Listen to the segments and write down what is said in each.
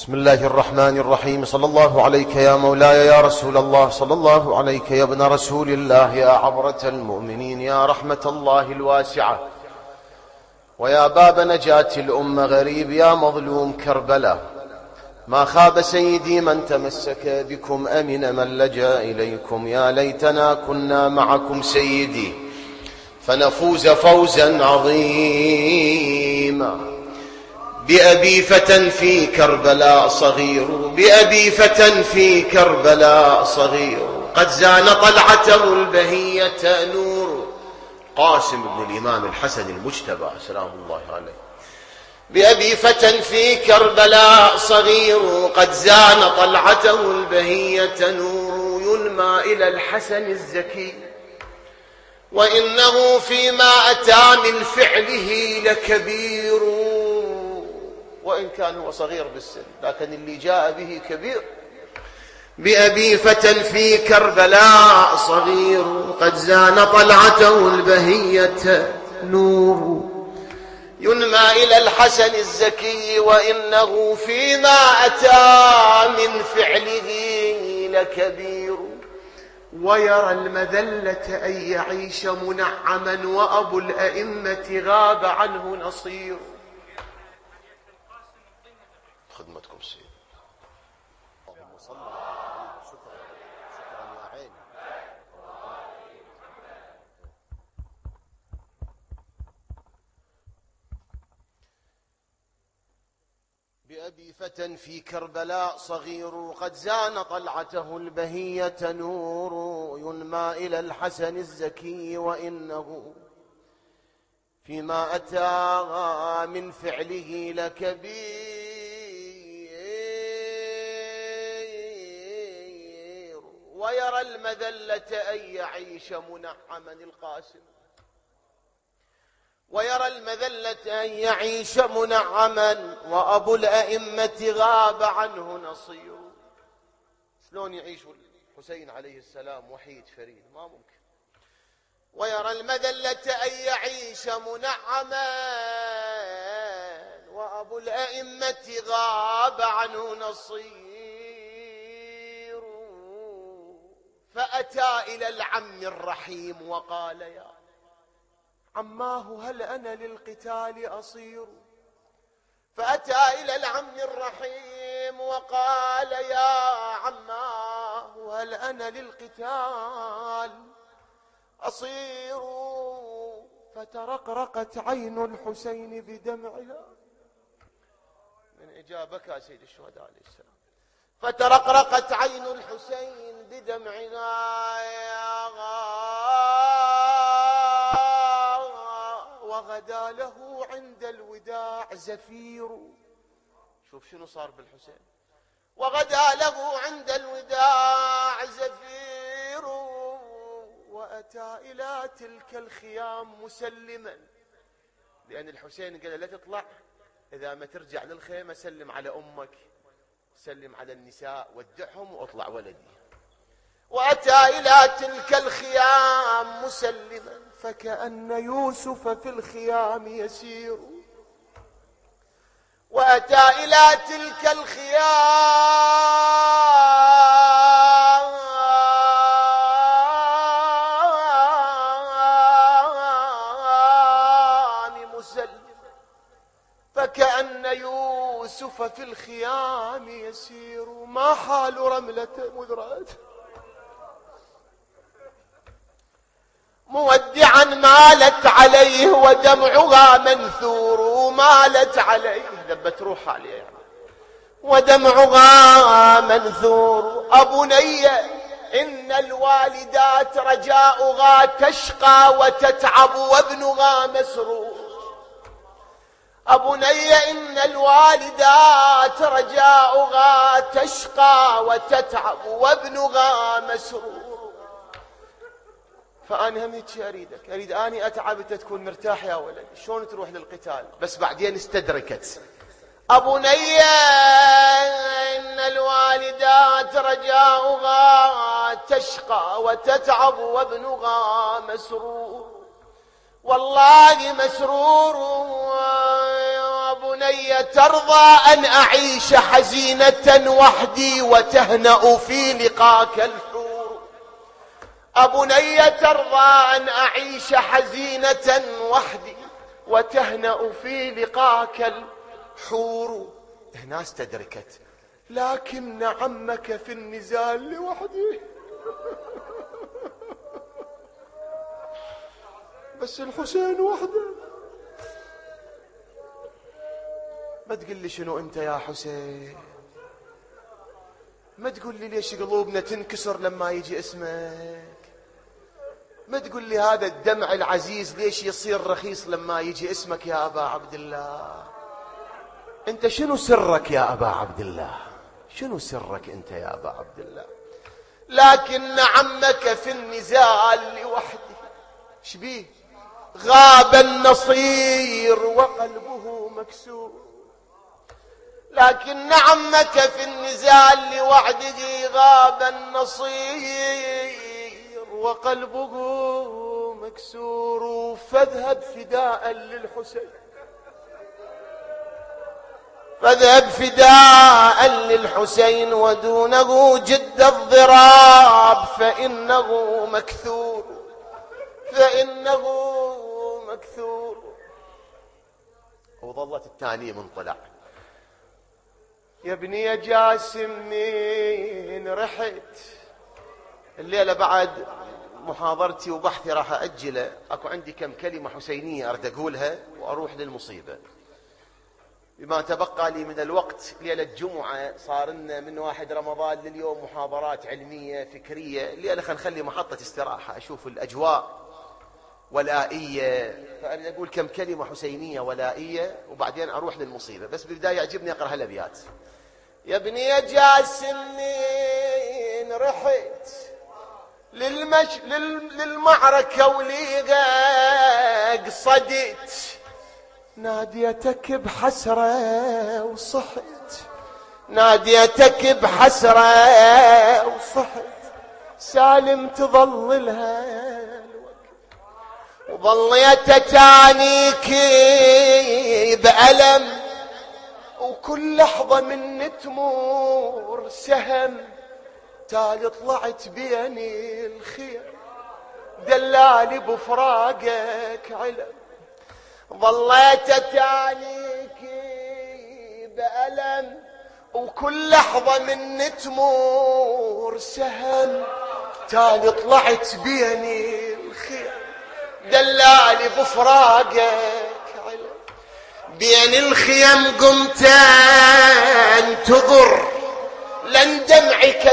بسم الله الرحمن الرحيم. صلى الله عليك يا مولاي يا رسول الله، صلى الله عليك يا ابن رسول الله، يا عبرة المؤمنين، يا رحمة الله الواسعة، ويا باب نجاة الأمة، غريب يا مظلوم كربلاء. ما خاب سيدي من تمسك بكم، أمن من لجأ إليكم. يا ليتنا كنا معكم سيدي فنفوز فوزا عظيما. بأبي فتى في كربلاء صغير، بأبي فتى في كربلاء صغير، قد زان طلعته البهية نور. قاسم بن الإمام الحسن المجتبى سلام الله عليه. بأبي فتى في كربلاء صغير، قد زان طلعته البهية نور، ينمى إلى الحسن الزكي وإنه فيما أتى من فعله لكبير. وإن كان هو صغير بالسن لكن اللي جاء به كبير. بأبي فتى في كربلاء صغير، قد زان طلعته البهية نور، ينمى إلى الحسن الزكي وإنه فيما أتى من فعله لكبير. ويرى المذلة أن يعيش منعما، وأبو الأئمة غاب عنه نصير. خدمتكم سيد. اللهم صل على شكرا يا عيني. بأبي فتى في كربلاء صغير، قد زان طلعته البهية نور، ينمى إلى الحسن الزكي وإنه فيما أتى من فعله لكبير. ويرى المذلة أن يعيش منعما. القاسم ويرى المذلة أن يعيش منعما، وأبو الأئمة غاب عنه نصير. شلون يعيش الحسين عليه السلام وحيد فريد؟ ما ممكن. ويرى المذلة أن يعيش منعما، وأبو الأئمة غاب عنه نصير. فأتى إلى العم الرحيم وقال: يا عماه هل أنا للقتال أصير؟ فأتى إلى العم الرحيم وقال: يا عماه هل أنا للقتال أصير؟ فترقرقت عين الحسين بدمعها. من إجابك يا سيد الشهداء عليه السلام. فترقرقت عين الحسين بدمعها، وغدا له عند الوداع زفير. شوف شنو صار بالحسين. وغدا له عند الوداع زفير، وأتى إلى تلك الخيام مسلما، لأن الحسين قال لا تطلع، إذا ما ترجع للخيمة سلم على أمك، سلم على النساء، ودعهم واطلع ولدي. وأتى إلى تلك الخيام مسلما، فكأن يوسف في الخيام يسير. وأتى إلى تلك الخيام مسلما، فكأن يوسف في الخيام يسير. ما حال رملة مذرات مودعا مالت عليه ودمعها منثور. مالت عليه ذبت روحها عليه يعني. ودمعها منثور. أبني إن الوالدات رجاؤها تشقى وتتعب وابنها مسرور. أبني إن الوالدات رجاؤها تشقى وتتعب وابنها مسرور. فأنا هميك أريد أني أتعب أنت تكون مرتاح يا ولد. شلون تروح للقتال؟ بس بعدين استدركت. أبني إن الوالدات رجاؤها تشقى وتتعب وابنها مسرور. والله مسرور. أبني بني ترضى أن أعيش حزينة وحدي وتهنأ في لقاك الحور. أبني ترضى أن أعيش حزينة وحدي وتهنأ في لقاك الحور. هنا استدركت لكن عمك في النزال لوحدي. بس الحسين وحده. ما تقول لي شنو انت يا حسين، ما تقول لي ليش قلوبنا تنكسر لما يجي اسمك، ما تقول لي هذا الدمع العزيز ليش يصير رخيص لما يجي اسمك يا أبا عبد الله. انت شنو سرك يا أبا عبد الله، شنو سرك انت يا أبا عبد الله؟ لكن عمك في النزال لوحده. شبيه؟ غاب النصير وقلبه مكسور. لكن عمك في النزال لوحده غاب النصير وقلبه مكسور. فاذهب فداء للحسين، فاذهب فداء للحسين ودونه جد الضراب فإنه مكثور، فإنه مكثور. وظلت الثانية منطلع. يا ابني يا جاسم من رحت الليلة بعد محاضرتي وبحثي راح أجله. أكو عندي كم كلمة حسينية أريد أقولها وأروح للمصيبة. بما تبقى لي من الوقت ليلة الجمعة صار لنا من 1 رمضان لليوم محاضرات علمية فكرية. الليلة خلينا نخلي محطة استراحة أشوف الأجواء ولائية، فأريد أقول كم كلمة حسينية ولائية وبعدين أروح للمصيبة. بس بالبداية يعجبني أقرأ هالأبيات. يا ابني يا جاسم من رحت للمعركة وليقى قصدت ناديتك بحسرة وصحت، ناديتك بحسرة وصحت سالم تظللها وظليت تانيك بألم وكل لحظة من تمور سهم تالي طلعت بيني الخير دلالي بفراقك علم. ظليت تانيك بألم وكل لحظة من تمور سهم تالي طلعت بيني الخير دلالي بفراقك علم. بين الخيم قمت انتظر لن دمعك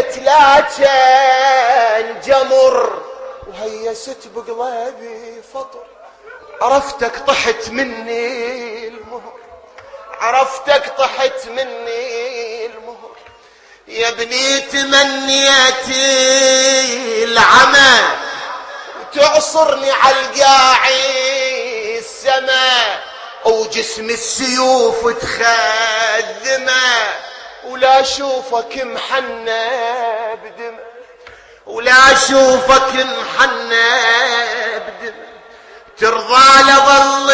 تلاجن جمر وهيست بقلبي فطر عرفتك طحت مني المهر، عرفتك طحت مني المهر. يا ابني تمنيت العمى وتعصرني عالقاعي السماء وجسم السيوف تخدمه ولا اشوفك محنى بدمه، ولا اشوفك محنى بدمه. ترضى لظل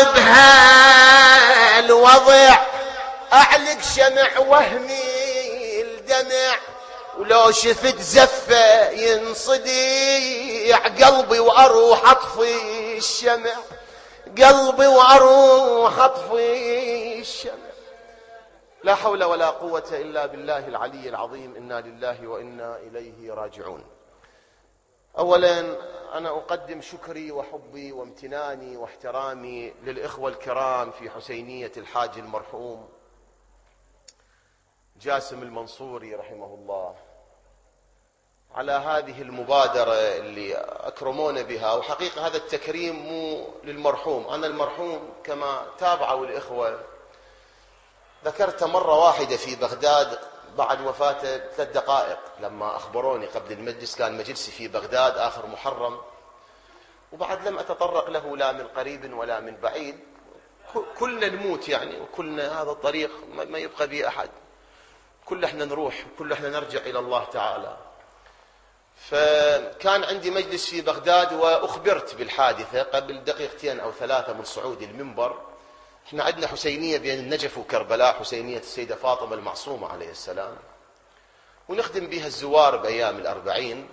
بهالوضع اعلق شمع وهمي الدمع ولو شفت زفه ينصديع قلبي واروح اطفي الشمع، قلبي واروح اطفي الشمع. لا حول ولا قوة الا بالله العلي العظيم. انا لله وانا اليه راجعون. اولا انا اقدم شكري وحبي وامتناني واحترامي للاخوة الكرام في حسينية الحاج المرحوم جاسم المنصوري رحمه الله على هذه المبادرة اللي أكرمونا بها. وحقيقة هذا التكريم مو للمرحوم، أنا المرحوم كما تابعوا الإخوة ذكرت مرة واحدة في بغداد بعد وفاته ب3 دقائق لما أخبروني قبل المجلس. كان مجلسي في بغداد آخر محرم وبعد لم أتطرق له لا من قريب ولا من بعيد. كلنا نموت يعني وكلنا هذا الطريق ما يبقى به أحد، كل احنا نروح كل احنا نرجع إلى الله تعالى. فكان عندي مجلس في بغداد وأخبرت بالحادثة قبل 2 أو 3 من صعود المنبر. احنا عندنا حسينية بين النجف وكربلاء، حسينية السيدة فاطمة المعصومة عليه السلام، ونخدم بها الزوار بأيام الأربعين.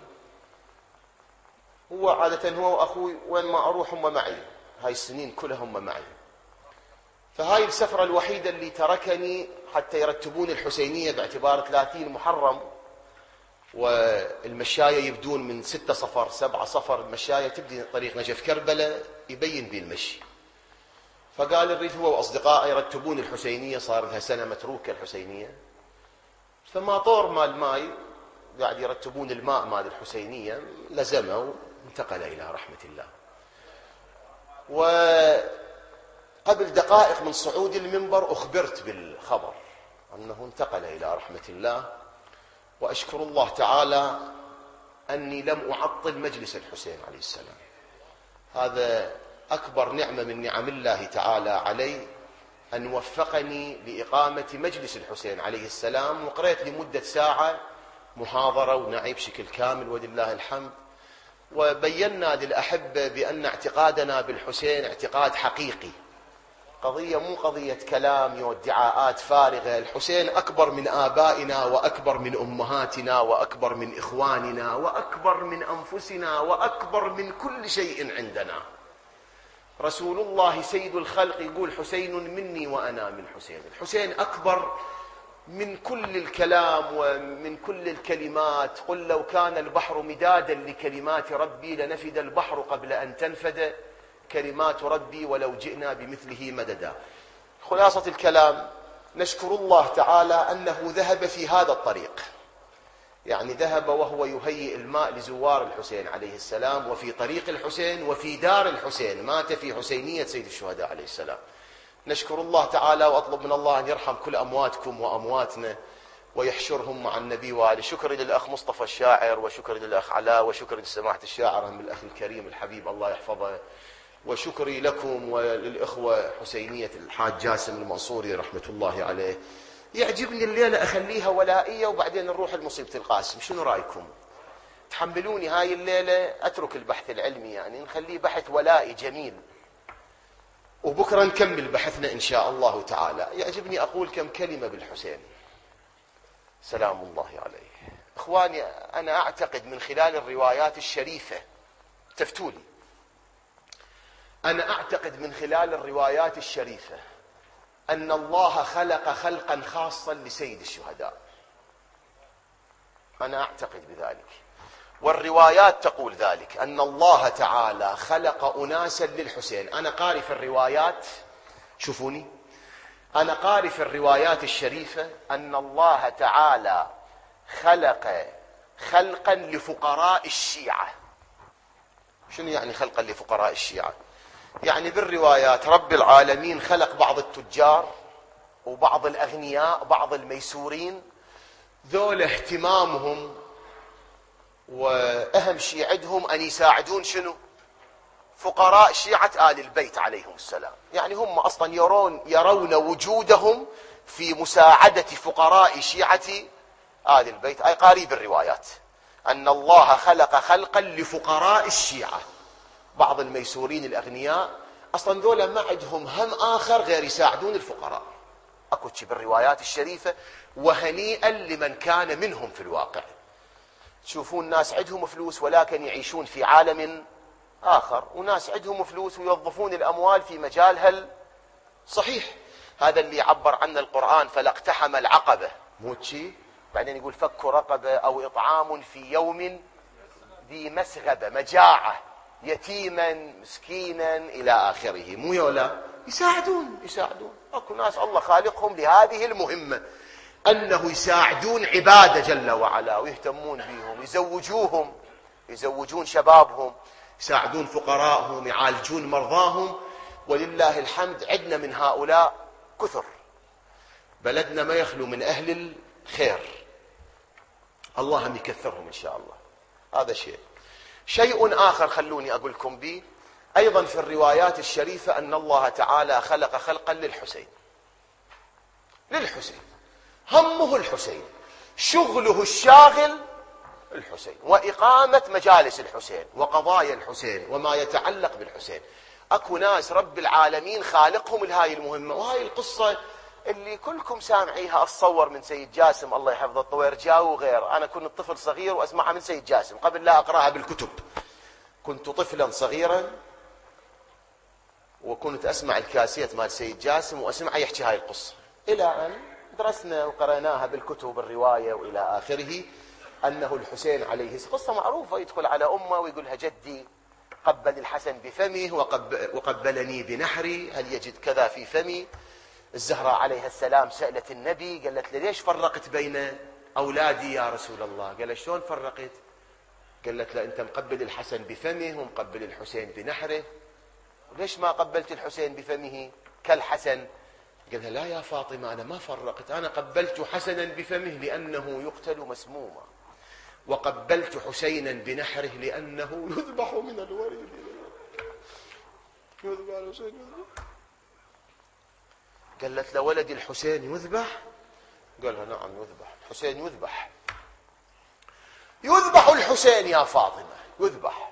هو عادة هو وأخوي وين ما أروح هم معي، هاي السنين كلها هم معي. فهاي السفرة الوحيدة اللي تركني حتى يرتبون الحسينية باعتبار 30 محرم، والمشاية يبدون من 6 صفر 7 صفر، المشاية تبدي طريق نجف كربلاء يبين بي المشي. فقال نريد هو وأصدقائي يرتبون الحسينية، صار لها سنة متروكة الحسينية. فما طور مال ماي قاعد يرتبون الماء مال الحسينية، لزمه وانتقل إلى رحمة الله. وقبل دقائق من صعود المنبر أخبرت بالخبر أنه انتقل إلى رحمة الله. وأشكر الله تعالى أني لم أعطل مجلس الحسين عليه السلام. هذا أكبر نعمة من نعم الله تعالى علي، أن وفقني لإقامة مجلس الحسين عليه السلام. وقرأت لمدة ساعة محاضرة ونعي بشكل كامل ولله الحمد. وبينا للأحبة بأن اعتقادنا بالحسين اعتقاد حقيقي، قضية مو قضية كلام وادعاءات فارغة. الحسين أكبر من آبائنا، وأكبر من أمهاتنا، وأكبر من إخواننا، وأكبر من أنفسنا، وأكبر من كل شيء عندنا. رسول الله سيد الخلق يقول حسين مني وأنا من حسين. الحسين أكبر من كل الكلام ومن كل الكلمات. قل لو كان البحر مدادا لكلمات ربي لنفد البحر قبل أن تنفد كلمات ربي ولو جئنا بمثله مددا. خلاصة الكلام، نشكر الله تعالى أنه ذهب في هذا الطريق، يعني ذهب وهو يهيئ الماء لزوار الحسين عليه السلام، وفي طريق الحسين وفي دار الحسين، مات في حسينية سيد الشهداء عليه السلام. نشكر الله تعالى، وأطلب من الله أن يرحم كل أمواتكم وأمواتنا ويحشرهم مع النبي وآله. شكرا للأخ مصطفى الشاعر، وشكرا للأخ علاء، وشكرا لسماحة الشاعر من الأخ الكريم الحبيب الله يحفظه، وشكري لكم وللإخوة حسينية الحاج جاسم المنصوري رحمة الله عليه. يعجبني الليلة أخليها ولائية وبعدين نروح لمصيبة القاسم. شنو رأيكم؟ تحملوني هاي الليلة أترك البحث العلمي، يعني نخليه بحث ولائي جميل، وبكرة نكمل بحثنا إن شاء الله تعالى. يعجبني أقول كم كلمة بالحسين سلام الله عليه. إخواني، أنا أعتقد من خلال الروايات الشريفة، تفتولي، أنا أعتقد من خلال الروايات الشريفة أن الله خلق خلقا خاصا لسيد الشهداء. أنا أعتقد بذلك، والروايات تقول ذلك، أن الله تعالى خلق أناسا للحسين. أنا قارئ في الروايات، شوفوني، أنا قارئ في الروايات الشريفة أن الله تعالى خلق خلقا لفقراء الشيعة. شنو يعني خلقا لفقراء الشيعة؟ يعني بالروايات رب العالمين خلق بعض التجار وبعض الأغنياء، بعض الميسورين، ذول اهتمامهم وأهم شيء عندهم أن يساعدون شنو؟ فقراء شيعة آل البيت عليهم السلام. يعني هم أصلا يرون وجودهم في مساعدة فقراء شيعة آل البيت. أي قريب الروايات أن الله خلق خلقا لفقراء الشيعة، بعض الميسورين الأغنياء، أصلا ذولا ما عندهم هم آخر غير يساعدون الفقراء. أكو شيء بالروايات الشريفة، وهنيئا لمن كان منهم في الواقع. تشوفون ناس عندهم فلوس ولكن يعيشون في عالم آخر، وناس عندهم فلوس ويوظفون الأموال في مجالها صحيح. هذا اللي يعبر عنه القرآن، فلاقتحم العقبة، مو شيء بعدين يقول فك رقبة أو إطعام في يوم ذي مسغبة، مجاعة، يتيما مسكينا إلى آخره. مو يولا يساعدون. أكو ناس الله خالقهم لهذه المهمة، أنه يساعدون عباده جل وعلا ويهتمون بهم، يزوجون شبابهم، يساعدون فقراءهم، يعالجون مرضاهم. ولله الحمد عندنا من هؤلاء كثر. بلدنا ما يخلو من أهل الخير، الله هم يكثرهم إن شاء الله. هذا شيء آخر خلوني أقول لكم به. أيضا في الروايات الشريفة أن الله تعالى خلق خلقا للحسين. همه الحسين، شغله الشاغل الحسين، وإقامة مجالس الحسين وقضايا الحسين وما يتعلق بالحسين. اكو ناس رب العالمين خالقهم لهاي المهمة. وهاي القصة اللي كلكم سامعيها اتصور من سيد جاسم الله يحفظه الطويرجاوي وغير. انا كنت طفل صغير واسمعها من سيد جاسم قبل لا اقراها بالكتب. كنت طفلا صغيرا وكنت اسمع الكاسيت مال سيد جاسم واسمعه يحكي هاي القصة، الى ان درسنا وقرأناها بالكتب الرواية والى اخره، انه الحسين عليه السلام قصة معروفة، يدخل على امه ويقولها جدي قبل الحسن بفمه وقبلني بنحري، هل يجد كذا في فمي؟ الزهراء عليها السلام سألت النبي قالت له ليش فرقت بين أولادي يا رسول الله؟ قال شلون فرقت؟ قالت له أنت مقبل الحسن بفمه ومقبل الحسين بنحره، وليش ما قبلت الحسين بفمه كالحسن؟ قال لا يا فاطمة أنا ما فرقت، أنا قبلت حسنا بفمه لأنه يقتل مسموما، وقبلت حسينا بنحره لأنه يذبح من الوريد. يذبح الحسين يذبح. قالت له ولدي الحسين يذبح؟ قالها نعم يذبح، الحسين يذبح، يذبح الحسين يا فاطمة يذبح.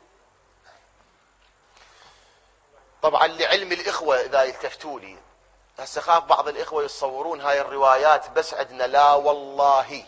طبعا لعلم الإخوة إذا يلتفتوا لي هسه خاف بعض الإخوة يتصورون هاي الروايات بس عندنا، لا والله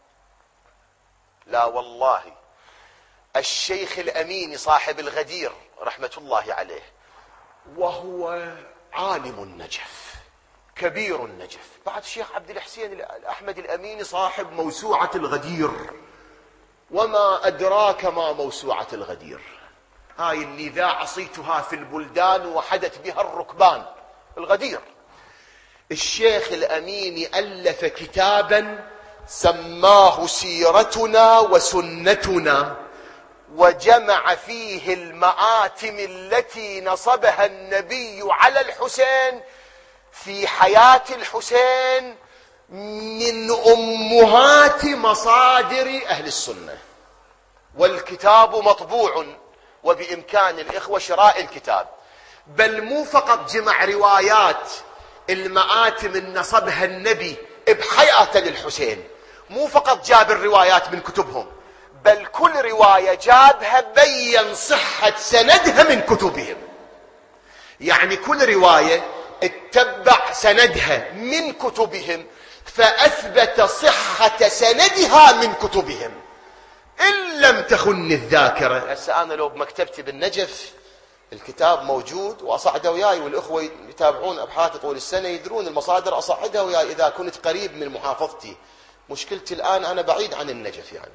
لا والله. الشيخ الأميني صاحب الغدير رحمة الله عليه وهو عالم النجف كبير النجف، بعد الشيخ عبد الحسين الأحمد الأميني صاحب موسوعة الغدير، وما أدراك ما موسوعة الغدير، هاي اللي إذا عصيتها في البلدان وحدت بها الركبان، الغدير. الشيخ الأميني ألف كتابا سماه سيرتنا وسنتنا، وجمع فيه المآتم التي نصبها النبي على الحسين في حياة الحسين من أمهات مصادر أهل السنة، والكتاب مطبوع وبإمكان الإخوة شراء الكتاب. بل مو فقط جمع روايات المآتم اللي نصبها النبي بحياة للحسين، مو فقط جاب الروايات من كتبهم، بل كل رواية جابها بين صحة سندها من كتبهم. يعني كل رواية اتبع سندها من كتبهم فأثبت صحة سندها من كتبهم إن لم تخن الذاكرة. هسه أنا لو بمكتبتي بالنجف الكتاب موجود وأصعده وياي، والإخوة يتابعون أبحاثي طول السنة يدرون المصادر أصعدها وياي إذا كنت قريب من محافظتي. مشكلتي الآن أنا بعيد عن النجف يعني،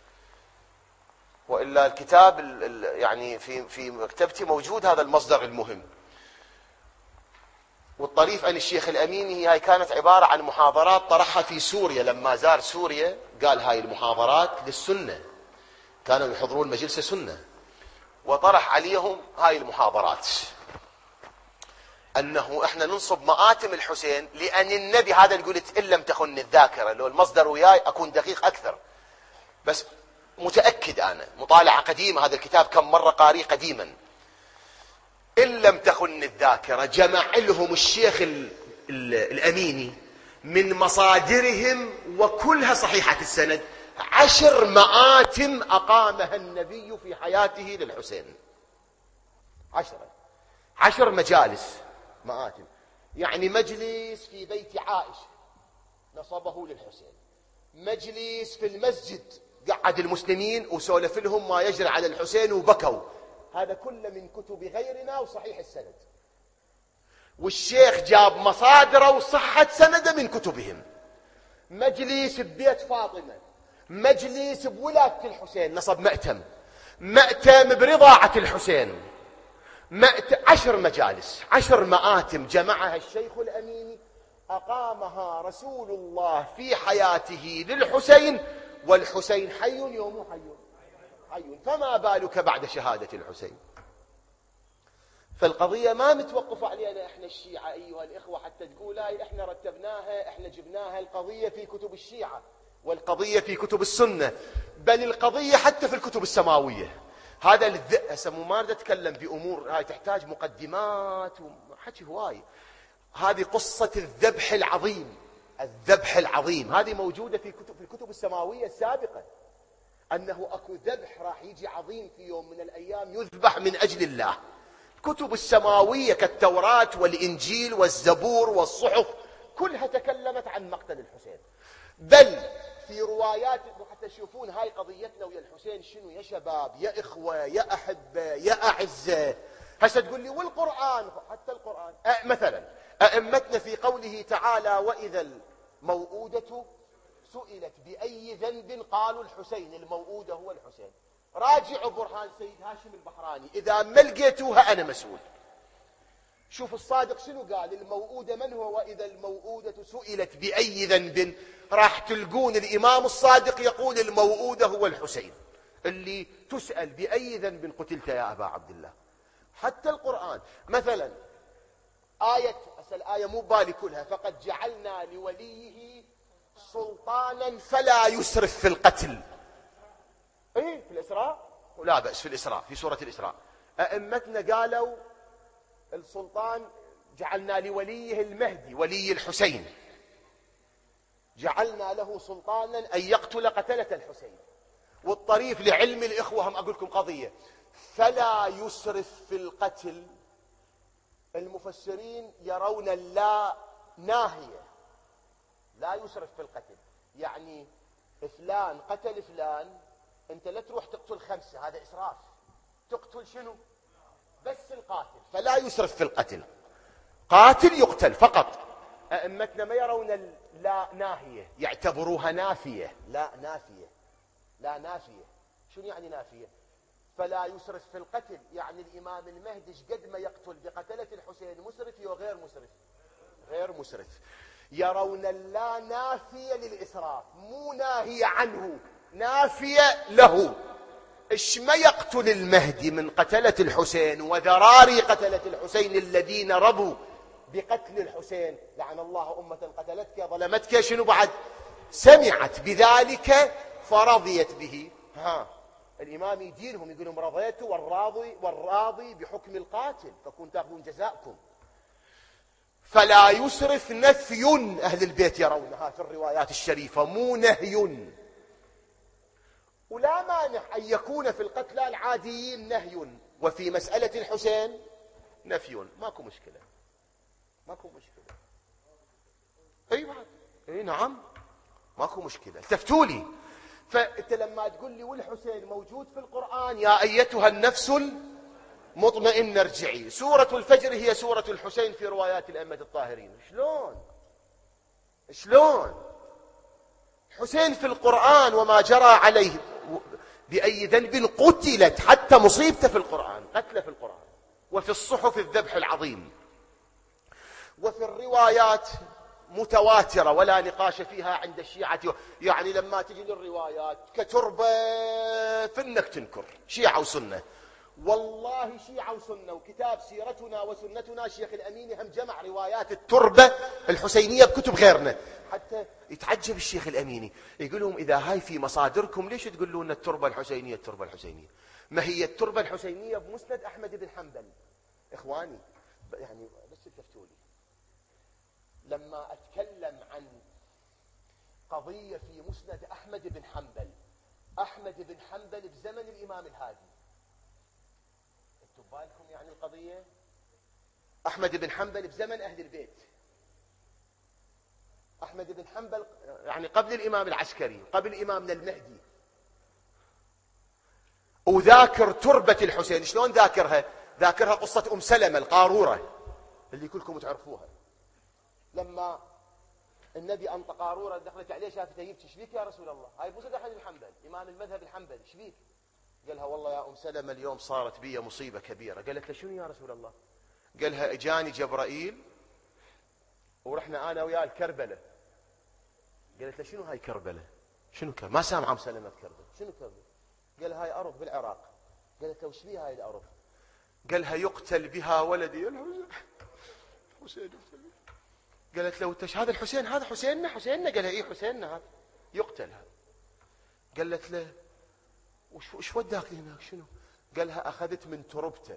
وإلا الكتاب يعني في مكتبتي موجود هذا المصدر المهم. والطريف أن الشيخ الأميني هاي كانت عبارة عن محاضرات طرحها في سوريا، لما زار سوريا قال هاي المحاضرات للسنة، كانوا يحضرون مجلس سنة، وطرح عليهم هاي المحاضرات أنه إحنا ننصب مآتم الحسين لأن النبي، هذا اللي قلت إن لم تخن الذاكرة، لو المصدر وياي أكون دقيق أكثر، بس متأكد أنا مطالعة قديمة هذا الكتاب كم مرة قاريه قديما. إن لم تخن الذاكرة جمع لهم الشيخ الأميني من مصادرهم وكلها صحيحة السند 10 مآتم أقامها النبي في حياته للحسين، 10 مجالس مآتم. يعني مجلس في بيت عائشة نصبه للحسين، مجلس في المسجد قعد المسلمين وسولف لهم ما يجري على الحسين وبكوا، هذا كله من كتب غيرنا وصحيح السند. والشيخ جاب مصادره وصحة سنده من كتبهم. مجلس ببيت فاطمة، مجلس بولادة الحسين نصب مأتم برضاعة الحسين، 10 مجالس، 10 مآتم جمعها الشيخ الأميني أقامها رسول الله في حياته للحسين، والحسين حي يوم حي، فما بالك بعد شهادة الحسين. فالقضية ما متوقفة علينا احنا الشيعة ايها الاخوة حتى تقول هاي احنا رتبناها احنا جبناها. القضية في كتب الشيعة والقضية في كتب السنة، بل القضية حتى في الكتب السماوية. هذا هسه ما اريد اتكلم بامور هاي تحتاج مقدمات وحكي هواي. هذه قصة الذبح العظيم، الذبح العظيم هذه موجودة في الكتب السماوية السابقة، أنه أكو ذبح راح يجي عظيم في يوم من الأيام يذبح من أجل الله. كتب السماوية كالتوراة والإنجيل والزبور والصحف كلها تكلمت عن مقتل الحسين. بل في روايات، حتى تشوفون هاي قضيتنا ويا الحسين شنو يا شباب يا إخوة يا أحبة يا أعزة. هسه تقول لي والقرآن، حتى القرآن مثلا أئمتنا في قوله تعالى وإذا الموءودة سئلت بأي ذنب قالوا الحسين، الموءودة هو الحسين. راجعوا برهان سيد هاشم البحراني، إذا ما لقيتوها أنا مسؤول. شوف الصادق شنو قال، الموءودة من هو؟ وإذا الموءودة سئلت بأي ذنب، راح تلقون الإمام الصادق يقول الموءودة هو الحسين، اللي تسأل بأي ذنب قتلت يا أبا عبد الله. حتى القرآن مثلا الآية مو بالي كلها، فقد جعلنا لوليه سلطانا فلا يسرف في القتل. ايه في الإسراء ولا بأس، في الإسراء في سورة الإسراء أئمتنا قالوا السلطان جعلنا لوليه المهدي ولي الحسين، جعلنا له سلطانا أن يقتل قتلة الحسين. والطريف لعلم الإخوة هم أقول لكم قضية، فلا يسرف في القتل. المفسرين يرون اللا ناهية، لا يسرف في القتل، يعني فلان قتل فلان، انت لا تروح تقتل 5، هذا إسراف. تقتل شنو؟ بس القاتل. فلا يسرف في القتل، قاتل يقتل فقط. أئمتنا ما يرون لا ناهية، يعتبروها نافية. لا نافية، لا نافية. شنو يعني نافية؟ فلا يسرف في القتل يعني الإمام المهدي قد ما يقتل بقتلة الحسين مسرف وغير مسرف؟ غير مسرف. يرون اللا نافية للإسراف، مو ناهية عنه، نافية له. إيش ما يقتل المهدي من قتلة الحسين وذراري قتلة الحسين الذين رضوا بقتل الحسين، لعن الله أمة قتلتك ظلمتك، شنو بعد؟ سمعت بذلك فرضيت به. الإمام يدينهم يقولون رضيت والراضي بحكم القاتل فكون تأخذون جزاءكم. فلا يسرف نفي، أهل البيت يرونها في الروايات الشريفة، مو نهي. ولا مانع أن يكون في القتلى العاديين نهي، وفي مسألة الحسين نفي. ماكو مشكلة، ماكو مشكلة. اي نعم ماكو مشكلة، التفتوا لي. فأنت لما تقول لي والحسين موجود في القرآن، يا أيتها النفس المطمئنة ارجعي. سورة الفجر هي سورة الحسين في روايات الأئمة الطاهرين. شلون حسين في القرآن وما جرى عليه بأي ذنب قتلت، حتى مصيبته في القرآن، قتله في القرآن، وفي الصحف الذبح العظيم، وفي الروايات متواترة ولا نقاش فيها عند الشيعة. يعني لما تجي للروايات كتربة في انك تنكر شيعة وسنة. والله شيعة وسنة، وكتاب سيرتنا وسنتنا الشيخ الأميني هم جمع روايات التربة الحسينية بكتب غيرنا. حتى يتعجب الشيخ الأميني، يقول لهم إذا هاي في مصادركم ليش تقولون التربة الحسينية؟ التربة الحسينية ما هي التربة الحسينية بمسند أحمد بن حنبل. إخواني يعني بس تفتولي، لما أتكلم عن قضية في مسند أحمد بن حنبل، أحمد بن حنبل بزمن الإمام الهادي، انتم بالكم يعني القضية؟ أحمد بن حنبل بزمن أهل البيت. أحمد بن حنبل يعني قبل الإمام العسكري، قبل إمامنا المهدي. وذاكر تربة الحسين. شلون ذاكرها؟ ذاكرها قصة أم سلمة القارورة اللي كلكم تعرفوها. لما النبي أنطى قارورة دخلت عليه شافته يبكي، شبيك يا رسول الله؟ هاي مسند أحمد بن حنبل إمام المذهب الحنبلي، شبيك؟ قالها والله يا أم سلمة اليوم صارت بي مصيبة كبيرة. قالت له شنو يا رسول الله؟ قالها اجاني جبرائيل ورحنا أنا وياه الكربلة. قالت له شنو هاي كربلة؟ شنو كربلة؟ ما سامع أم سلمة كربلة، شنو كربلة؟ قالها هاي أرض بالعراق. قالت له وش بيها هاي الأرض؟ قالها يقتل بها ولدي الحسين. قالت له هذا الحسين، هذا حسيننا؟ قالها ايه حسيننا هذا يقتل هذا. قالت له وش وداك هناك شنو؟ قالها أخذت من تربته،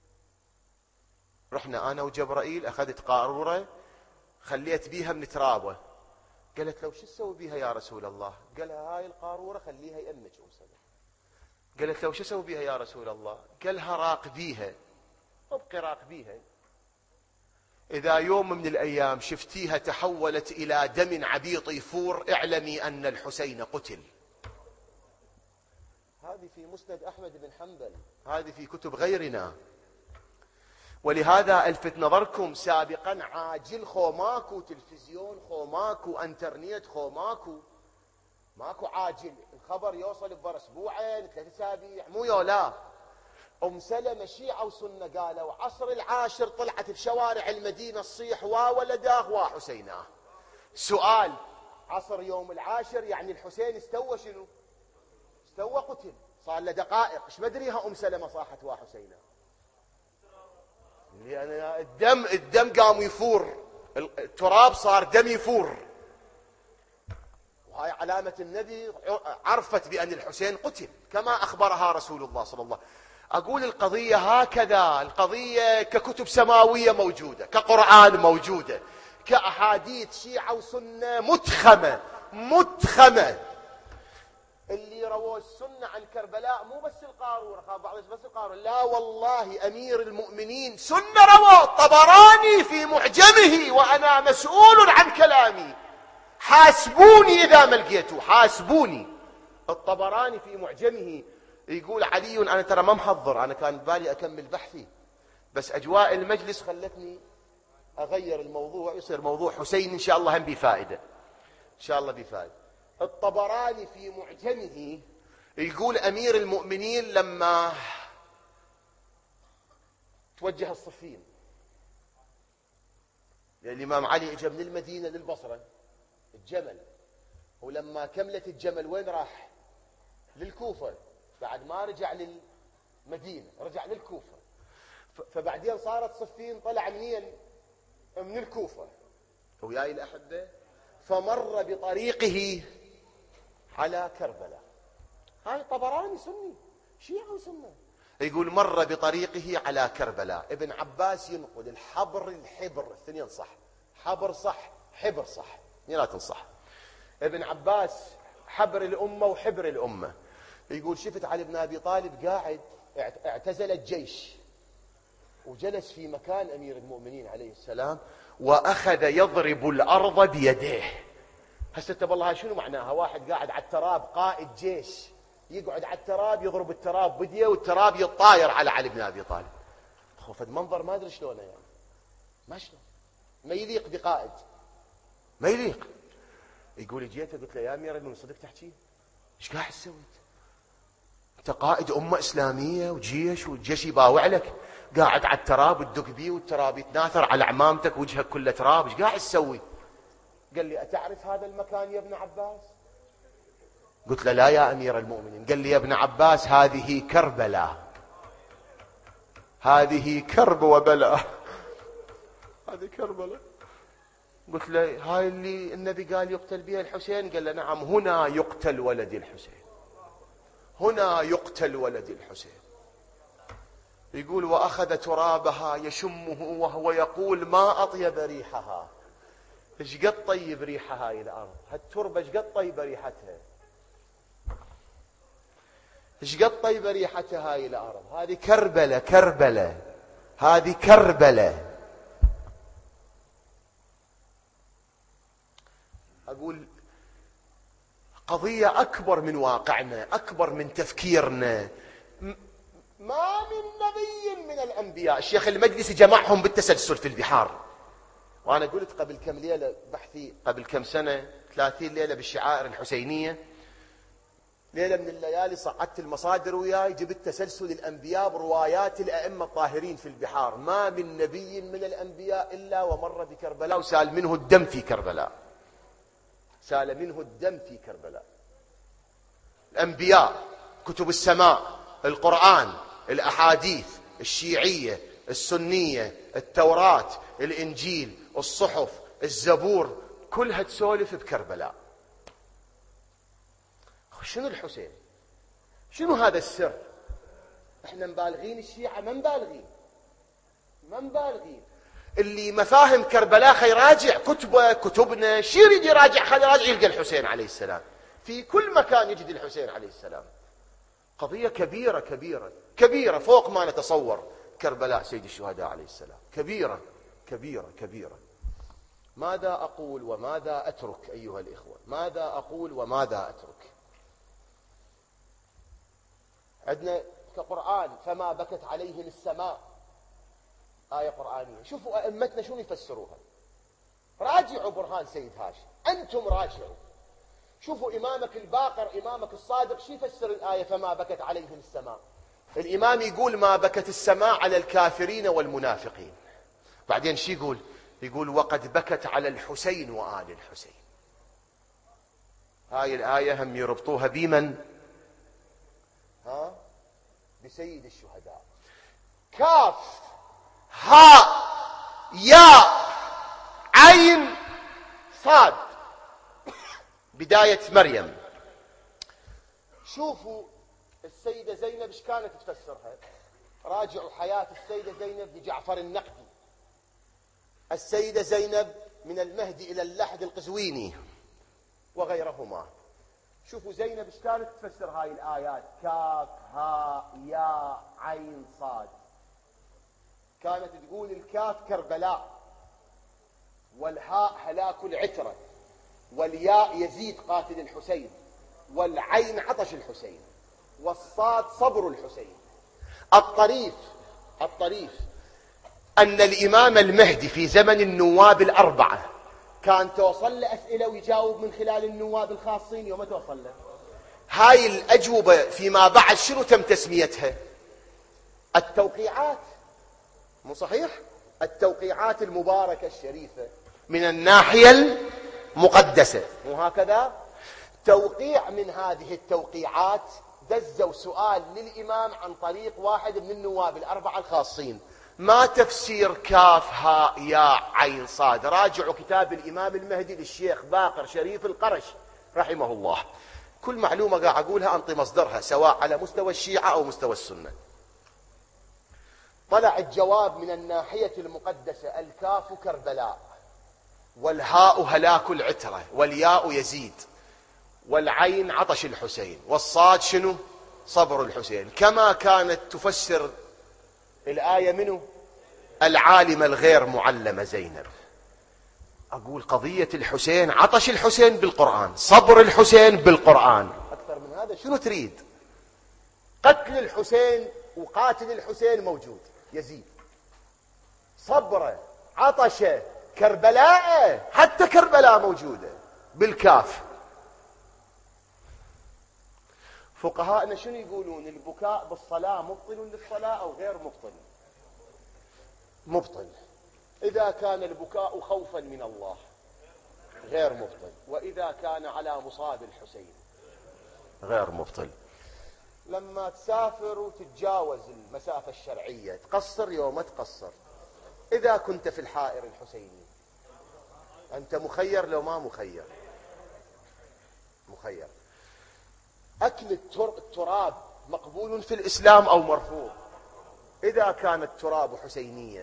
رحنا أنا وجبرائيل أخذت قارورة خليت بيها من ترابه. قالت له وش تسوي بيها يا رسول الله؟ قالها هاي القارورة خليها يأمك أم سلمة. قالت له وش اسوي بيها يا رسول الله؟ قالها راقديها ابقي راقبيها. إذا يوم من الأيام شفتيها تحولت إلى دم عبيط يفور، اعلمي أن الحسين قتل. هذه في مسند أحمد بن حنبل، هذه في كتب غيرنا. ولهذا ألفت نظركم سابقا، عاجل خو ماكو تلفزيون، خو ماكو انترنت، خو ماكو عاجل، الخبر يوصل ببر اسبوعين 3 أسابيع، مو يولا. ام سلمة شيعة وسنة قالوا عصر العاشر طلعت بشوارع المدينة الصيح ولداه وحسيناه. سؤال، عصر يوم العاشر يعني الحسين استوى شنو؟ استوى قتل، صار له دقائق، ايش مدريها ام سلمة صاحت وحسيناه؟ لأن الدم قام يفور، التراب صار دم يفور، وهاي علامة النبي عرفت بأن الحسين قتل كما أخبرها رسول الله صلى الله عليه وسلم. أقول القضية هكذا، القضية ككتب سماوية موجودة، كقرآن موجودة، كأحاديث شيعة وسنة متخمة. اللي رووا السنة عن كربلاء مو بس القارون، بعض بس القارون، لا والله أمير المؤمنين سنة روى الطبراني في معجمه، وأنا مسؤول عن كلامي، حاسبوني إذا ما لقيتوا، حاسبوني. الطبراني في معجمه يقول علي، أنا ترى ما محضر، أنا كان ببالي أكمل بحثي، بس أجواء المجلس خلتني أغير الموضوع، يصير موضوع حسين إن شاء الله هم بفائدة، إن شاء الله بفائدة. الطبراني في معجمه يقول أمير المؤمنين لما توجه الصفين، الإمام علي اجى من المدينة للبصرة الجمل، ولما كملت الجمل وين راح؟ للكوفة، بعد ما رجع للمدينة رجع للكوفة، فبعدين صارت صفين طلع منين؟ من الكوفة، وياي الأحبة، فمر بطريقه على كربلاء. هاي طبراني سني، شيعة وسنة، يقول مر بطريقه على كربلاء. ابن عباس ينقل الحبر الاثنين صح، حبر صح، حبر صح، اثنيناتهم صح. ابن عباس حبر الأمة وحبر الأمة. يقول شفت علي بن أبي طالب قاعد، اعتزل الجيش وجلس في مكان أمير المؤمنين عليه السلام، وأخذ يضرب الأرض بيديه. هسه والله شنو معناها؟ واحد قاعد على التراب، قائد جيش يقعد على التراب يضرب التراب بديه، والتراب يطاير على علي بن أبي طالب. خوفت منظر ما أدري شلونه يعني، ما شلون، ما يليق بقائد، ما يليق. يقول جيت قلت له يا أمير المؤمنين صدق تحكي؟ ايش قاعد تسوي انت؟ قائد أمة إسلامية وجيش، والجيش يباوع لك، قاعد على التراب تدق بيه والتراب يتناثر على عمامتك وجهك كله تراب، ايش قاعد تسوي؟ قال لي أتعرف هذا المكان يا ابن عباس؟ قلت له لا يا أمير المؤمنين. قال لي يا ابن عباس هذه كربلاء، هذه كرب وبلاء، هذه كربلاء. قلت له هاي اللي النبي قال يقتل بها الحسين؟ قال له نعم، هنا يقتل ولد الحسين، هنا يقتل ولد الحسين. يقول وأخذ ترابها يشمه وهو يقول ما أطيب ريحها. ايش قد طيب ريحها هاي الأرض، هالتربة ايش قد طيب ريحتها، ايش قد طيب ريحتها هاي الأرض. هذه كربلة، كربلة، هذه كربلة. أقول قضية أكبر من واقعنا، أكبر من تفكيرنا. ما من نبي من الأنبياء، الشيخ المجلسي جمعهم بالتسلسل في البحار. وأنا قلت قبل كم ليلة بحثي، قبل كم سنة 30 ليلة بالشعائر الحسينية، ليلة من الليالي صعدت المصادر وياي، جبت تسلسل الأنبياء بروايات الأئمة الطاهرين في البحار. ما من نبي من الأنبياء إلا ومر بكربلاء وسال منه الدم في كربلاء، سال منه الدم في كربلاء. الأنبياء، كتب السماء، القرآن، الأحاديث الشيعية، السنية، التوراة، الإنجيل، الصحف، الزبور، كلها تسولف بكربلاء. شنو الحسين؟ شنو هذا السر؟ احنا مبالغين، الشيعة ما مبالغين، ما مبالغين. اللي مفاهم كربلاء خيراجع كتبنا، شي يريد يراجع خلي يراجع يلقى الحسين عليه السلام في كل مكان، يجد الحسين عليه السلام. قضية كبيرة كبيرة كبيرة فوق ما نتصور، كربلاء سيد الشهداء عليه السلام كبيرة كبيرة كبيرة. ماذا أقول وماذا أترك أيها الإخوة؟ ماذا أقول وماذا أترك؟ عندنا كقرآن فما بكت عليهم السماء، آية قرآنية. شوفوا أئمتنا شو يفسروها، راجعوا برهان سيد هاشم، أنتم راجعوا شوفوا إمامك الباقر إمامك الصادق شو يفسر الآية فما بكت عليهم السماء. الإمام يقول ما بكت السماء على الكافرين والمنافقين. بعدين شو يقول؟ يقول وقد بكت على الحسين وآل الحسين. هاي الآية هم يربطوها بمن؟ بسيد الشهداء. كاف هاء ياء عين صاد، بداية مريم. شوفوا السيدة زينب ايش كانت تفسرها. راجعوا حياة السيدة زينب لجعفر النقدي. السيدة زينب من المهدي إلى اللحد القزويني وغيرهما. شوفوا زينب ايش كانت تفسر هاي الآيات، كاف هاء ياء عين صاد. كانت تقول الكاف كربلاء، والهاء هلاك العترة، والياء يزيد قاتل الحسين، والعين عطش الحسين، والصاد صبر الحسين. الطريف أن الإمام المهدي في زمن النواب الأربعة كان توصل له أسئلة ويجاوب من خلال النواب الخاصين. يوم توصل له هاي الأجوبة فيما بعد شنو تم تسميتها؟ التوقيعات. مو صحيح؟ التوقيعات المباركة الشريفة من الناحية المقدسة، مو هكذا؟ توقيع من هذه التوقيعات دزوا سؤال للإمام عن طريق واحد من النواب الأربعة الخاصين: ما تفسير كاف هاء ياء عين صاد؟ راجعوا كتاب الإمام المهدي للشيخ باقر شريف القرش رحمه الله. كل معلومة قاعد أقولها أنطي مصدرها سواء على مستوى الشيعة أو مستوى السنة. طلع الجواب من الناحية المقدسة: الكاف كربلاء، والهاء هلاك العترة، والياء يزيد، والعين عطش الحسين، والصاد شنو؟ صبر الحسين. كما كانت تفسر الآية منه العالمة الغير معلمة زينب. أقول قضية الحسين، عطش الحسين بالقرآن، صبر الحسين بالقرآن، أكثر من هذا شنو تريد؟ قتل الحسين وقاتل الحسين موجود، يزيد، صبره، عطشه، كربلاء، حتى كربلاء موجودة بالكاف. فقهاءنا شنو يقولون؟ البكاء بالصلاة مبطل للصلاة أو غير مبطل؟ مبطل. إذا كان البكاء خوفا من الله غير مبطل، وإذا كان على مصاب الحسين غير مبطل. لما تسافر وتتجاوز المسافة الشرعية تقصر يوم تقصر. إذا كنت في الحائر الحسيني أنت مخير لو ما مخير؟ مخير. أكل التراب مقبول في الإسلام أو مرفوض؟ إذا كان التراب حسينيا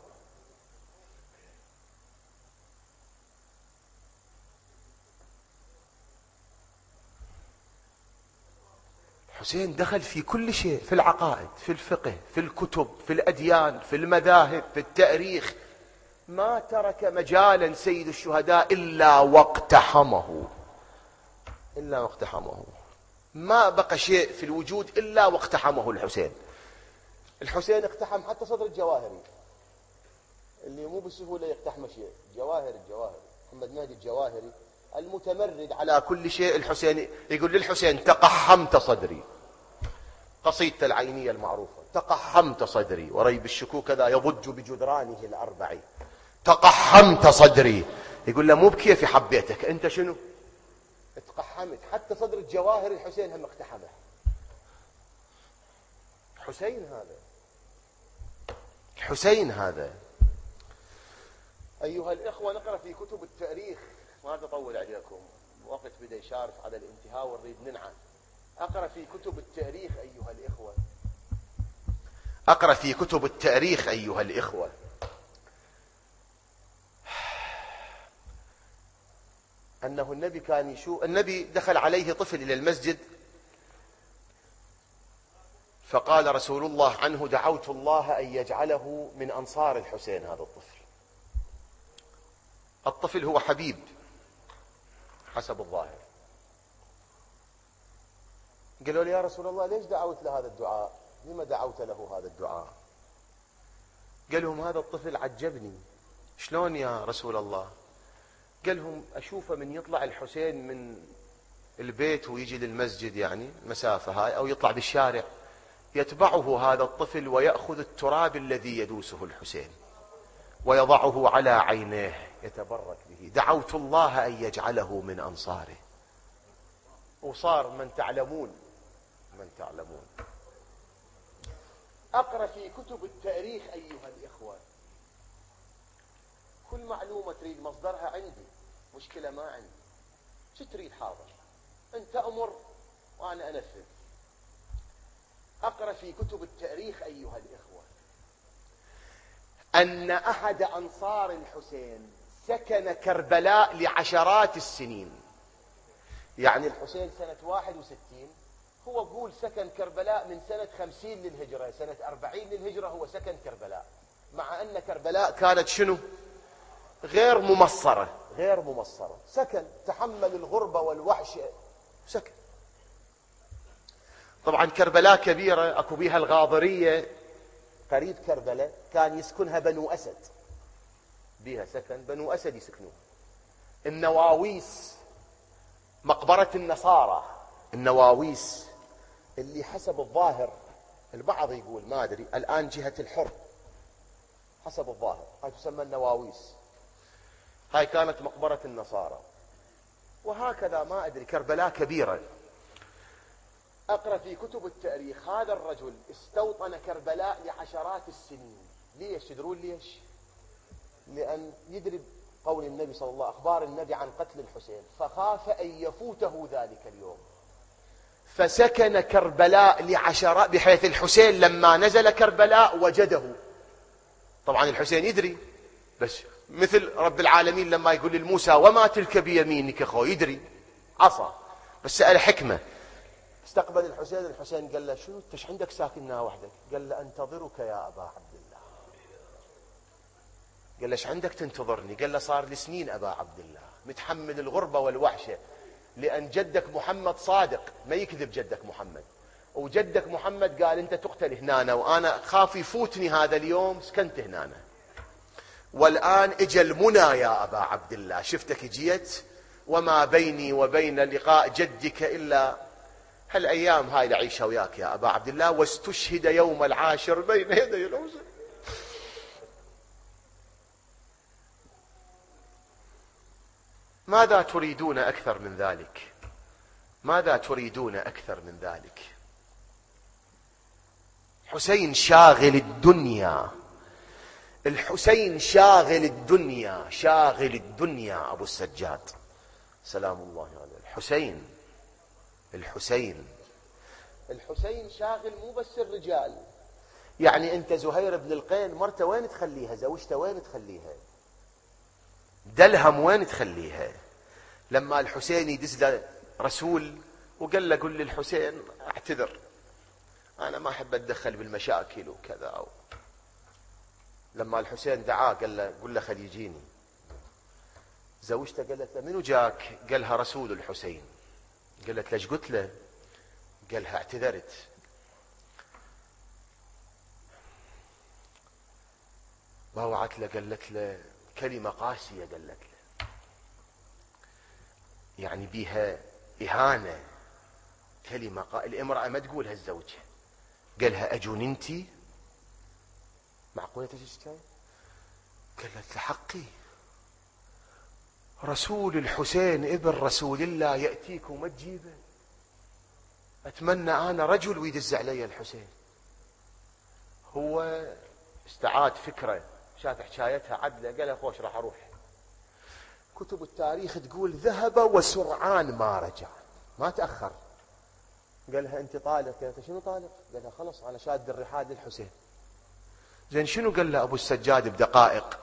حسين دخل في كل شيء، في العقائد، في الفقه، في الكتب، في الأديان، في المذاهب، في التاريخ. ما ترك مجالا سيد الشهداء إلا واقتحمه، إلا واقتحمه. ما بقى شيء في الوجود إلا واقتحمه الحسين. الحسين اقتحم حتى صدر الجواهري، اللي مو بسهولة يقتحم شيء. الجواهري محمد مهدي الجواهري المتمرد على كل شيء. الحسين يقول للحسين: تقحمت صدري. قصيدة العينية المعروفة: تقحمت صدري وريب الشكوك ذا يضج بجدرانه الأربع. تقحمت صدري. يقول له: مو بكيفي حبيتك، انت شنو؟ اتقحمت. حتى صدر الجواهر الحسين هم اقتحمه. حسين هذا، حسين هذا. أيها الإخوة، نقرأ في كتب التاريخ، ما تطول عليكم، وقت بدأ يشارف على الانتهاء ونريد ننعى. أقرأ في كتب التاريخ أيها الإخوة، أقرأ في كتب التاريخ أيها الإخوة أنه النبي كان النبي دخل عليه طفل إلى المسجد فقال رسول الله عنه: دعوت الله أن يجعله من أنصار الحسين. هذا الطفل هو حبيب حسب الظاهر. قالوا لي: يا رسول الله ليش دعوت له هذا الدعاء؟ لما دعوت له هذا الدعاء؟ قال لهم: هذا الطفل عجبني. شلون يا رسول الله؟ قال لهم: أشوفه من يطلع الحسين من البيت ويجي للمسجد، يعني المسافة هاي، أو يطلع بالشارع، يتبعه هذا الطفل ويأخذ التراب الذي يدوسه الحسين ويضعه على عينيه يتبرك به. دعوت الله أن يجعله من أنصاره. وصار من تعلمون. أقرأ في كتب التاريخ أيها الإخوة، كل معلومة تريد مصدرها عندي، مشكلة ما عندي. شو تريد؟ حاضر، أنت أمر وأنا أنفذ. أقرأ في كتب التاريخ أيها الإخوة أن أحد أنصار الحسين سكن كربلاء لعشرات السنين. يعني الحسين سنة 61، هو بقول سكن كربلاء من سنة 50 للهجرة، سنة 40 للهجرة هو سكن كربلاء، مع أن كربلاء كانت شنو؟ غير ممصرة. سكن، تحمل الغربة والوحش، سكن. طبعا كربلاء كبيرة، أكو بيها الغاضرية قريب كربلاء، كان يسكنها بنو أسد، بيها سكن بنو أسد يسكنوها. النواويس، مقبرة النصارى، النواويس اللي حسب الظاهر البعض يقول ما أدري الآن جهة الحر، حسب الظاهر هاي تسمى النواويس، هاي كانت مقبرة النصارى. وهكذا ما أدري، كربلاء كبيرة. أقرأ في كتب التاريخ هذا الرجل استوطن كربلاء لعشرات السنين. ليش؟ تدرون ليش؟ لأن يدري قول النبي صلى الله عليه وسلم، أخبار النبي عن قتل الحسين، فخاف أن يفوته ذلك اليوم، فسكن كربلاء لعشرات، بحيث الحسين لما نزل كربلاء وجده. طبعا الحسين يدري، بس مثل رب العالمين لما يقول لموسى: وما تلك بيمينك أخو، يدري عصا، بس سأل حكمة. استقبل الحسين قال له: شو انت عندك ساكنها وحدك؟ قال له: انتظرك يا أبا عبد الله. قال له: ايش عندك تنتظرني؟ قال له: صار لي سنين أبا عبد الله متحمل الغربة والوحشة، لأن جدك محمد صادق، ما يكذب جدك محمد، وجدك محمد قال أنت تقتل هنا، وأنا خاف يفوتني هذا اليوم، سكنت هنا، والآن اجى المنى يا أبا عبد الله، شفتك جيت، وما بيني وبين لقاء جدك إلا هالأيام هاي لعيشها وياك يا أبا عبد الله، واستشهد يوم العاشر بين يدي الحسين. ماذا تريدون أكثر من ذلك؟ ماذا تريدون أكثر من ذلك؟ حسين شاغل الدنيا، الحسين شاغل الدنيا، شاغل الدنيا. أبو السجاد سلام الله عليه، الحسين شاغل مو بس الرجال. يعني أنت زهير بن القين مرته وين تخليها؟ زوجته وين تخليها؟ دلهم وين تخليها؟ لما الحسين يدز له رسول وقال له: قل للحسين اعتذر، أنا ما أحب أتدخل بالمشاكل وكذا. لما الحسين دعاه قال له: قل له خلي يجيني. زوجته قالت له: منو جاك؟ قالها: رسول الحسين. قالت: ليش قلت له؟ قالها: اعتذرت. باوعت له، قالت له كلمة قاسية، قالت له يعني بيها إهانة، كلمة الامرأة ما تقولها الزوج. قالها: أجننتي؟ معقولة تشتكي؟ قالت له: حقي، رسول الحسين ابن رسول الله يأتيك وما تجيبه؟ أتمنى أنا رجل ويدز علي الحسين. هو استعاد فكرة، شاف حكايتها عدلة، قال: خوش راح أروح. كتب التاريخ تقول ذهب وسرعان ما رجع، ما تأخر. قالها: أنت طالق؟ قالت: شنو طالق؟ قالها: خلص أنا شاد الرحال للحسين. زين شنو قال له أبو السجاد بدقائق؟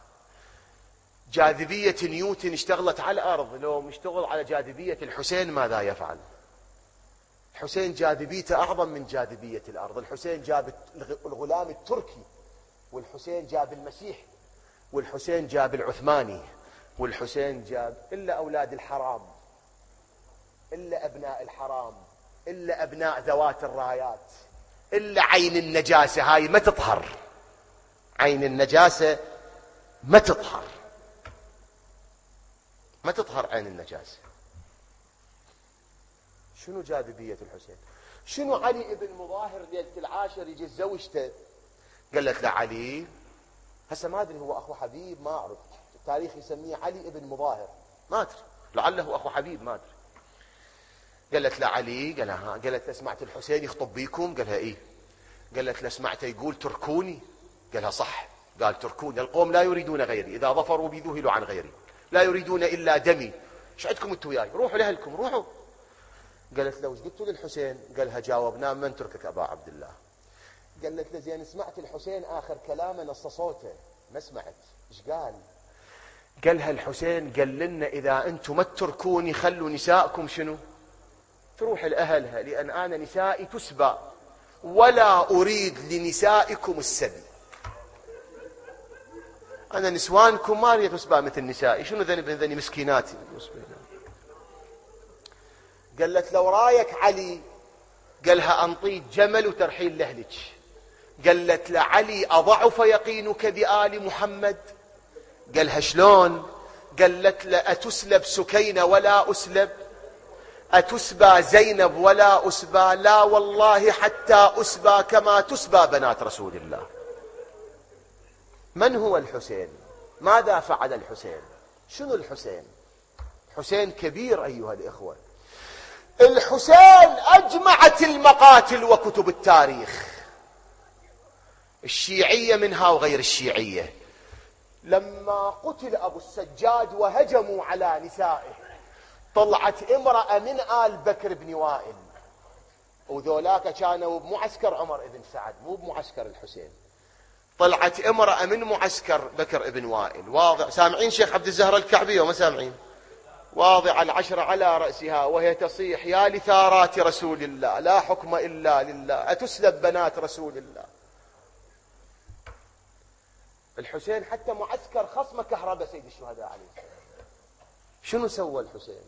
جاذبية نيوتن اشتغلت على الأرض، لو مشتغل على جاذبية الحسين ماذا يفعل؟ الحسين جاذبيته أعظم من جاذبية الأرض. الحسين جاب الغلام التركي، والحسين جاب المسيح، والحسين جاب العثماني، والحسين جاب إلا أولاد الحرام، إلا أبناء الحرام، إلا أبناء ذوات الرايات، إلا عين النجاسة. هاي ما تطهر، عين النجاسة ما تطهر، ما تطهر عين النجاسة. شنو جاذبية الحسين؟ شنو علي ابن مظاهر ليلة العاشر يجي زوجته قالت له علي، هسه ما أدري هو أخو حبيب، ما أعرف، التاريخ يسميه علي ابن مظاهر، ما أدري، لعله أخو حبيب، ما أدري. قالت له علي، قالها ها، قالت له سمعت الحسين يخطب بيكم؟ قالها إيه. قالت له سمعته يقول تركوني؟ قالها صح، قال تركوني، القوم لا يريدون غيري، إذا ظفروا بي ذهلوا عن غيري، لا يريدون إلا دمي، ايش عندكم انتوا وياي؟ روحوا لأهلكم، روحوا. قالت له وش قلتوا للحسين؟ قالها جاوبناه من تركك أبا عبد الله. قالت له زين سمعت الحسين آخر كلامه نص صوته؟ ما سمعت. ايش قال؟ قالها الحسين قال لنا إذا أنتم ما تتركوني خلوا نسائكم شنو؟ تروح لأهلها، لأن أنا نسائي تسبى ولا أريد لنسائكم السبي. أنا نسوانكم ما أريد تسبى مثل نسائي، شنو ذني مسكيناتي. قالت لو رايك علي، قالها أنطيت جمل وترحيل لأهلك. قالت لعلي أضعف يقينك بآل محمد؟ قالها شلون؟ قالت له أتسلب سكينة ولا أسلب؟ أتسبى زينب ولا أسبى؟ لا والله حتى أسبى كما تسبى بنات رسول الله. من هو الحسين؟ ماذا فعل الحسين؟ شنو الحسين؟ حسين كبير أيها الإخوة. الحسين أجمعت المقاتل وكتب التاريخ، الشيعية منها وغير الشيعية. لما قتل أبو السجاد وهجموا على نسائه، طلعت امرأة من آل بكر بن وائل، وذولاك كانوا بمعسكر عمر بن سعد مو بمعسكر الحسين. طلعت امرأة من معسكر بكر بن وائل، واضع، سامعين شيخ عبد الزهر الكعبي وما سامعين؟ واضع العشر على رأسها وهي تصيح يا لثارات رسول الله لا حكم إلا لله، أتسلب بنات رسول الله. الحسين حتى معسكر خصم كهرباء سيد الشهداء عليه السلام. شنو سوى الحسين؟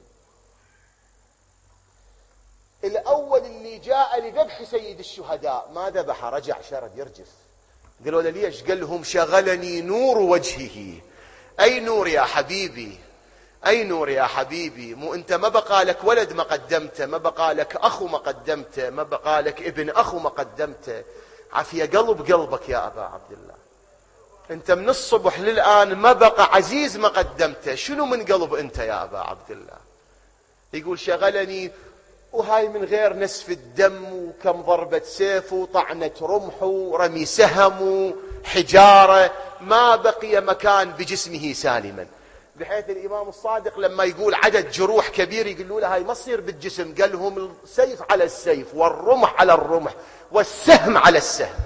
الأول اللي جاء لذبح سيد الشهداء ما ذبح، رجع شرد يرجف. قالوا له ليش؟ قال لهم شغلني نور وجهه. أي نور يا حبيبي؟ أي نور يا حبيبي؟ مو أنت ما بقى لك ولد ما قدمته، ما بقى لك أخو ما قدمته، ما بقى لك ابن أخو ما قدمته، عافية قلبك يا أبا عبد الله. أنت من الصبح للآن ما بقى عزيز ما قدمته، شنو من قلب أنت يا أبا عبد الله؟ يقول شغلني، وهاي من غير نسف الدم وكم ضربة سيف وطعنة رمح ورمي سهم وحجارة، ما بقي مكان بجسمه سالما. بحيث الإمام الصادق لما يقول عدد جروح كبير يقولوا له هاي ما تصير بالجسم، قال لهم السيف على السيف والرمح على الرمح والسهم على السهم.